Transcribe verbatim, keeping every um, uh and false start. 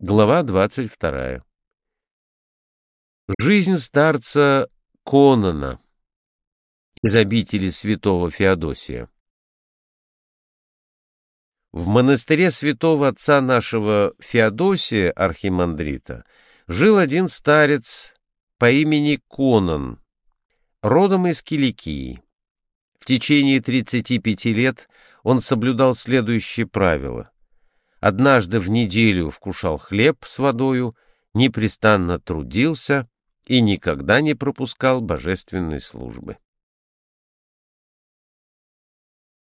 Глава двадцать вторая. Жизнь старца Конона из обители святого Феодосия. В монастыре святого отца нашего Феодосия, архимандрита, жил один старец по имени Конон, родом из Киликии. В течение тридцати пяти лет он соблюдал следующее правило. Однажды в неделю вкушал хлеб с водою, непрестанно трудился и никогда не пропускал божественной службы.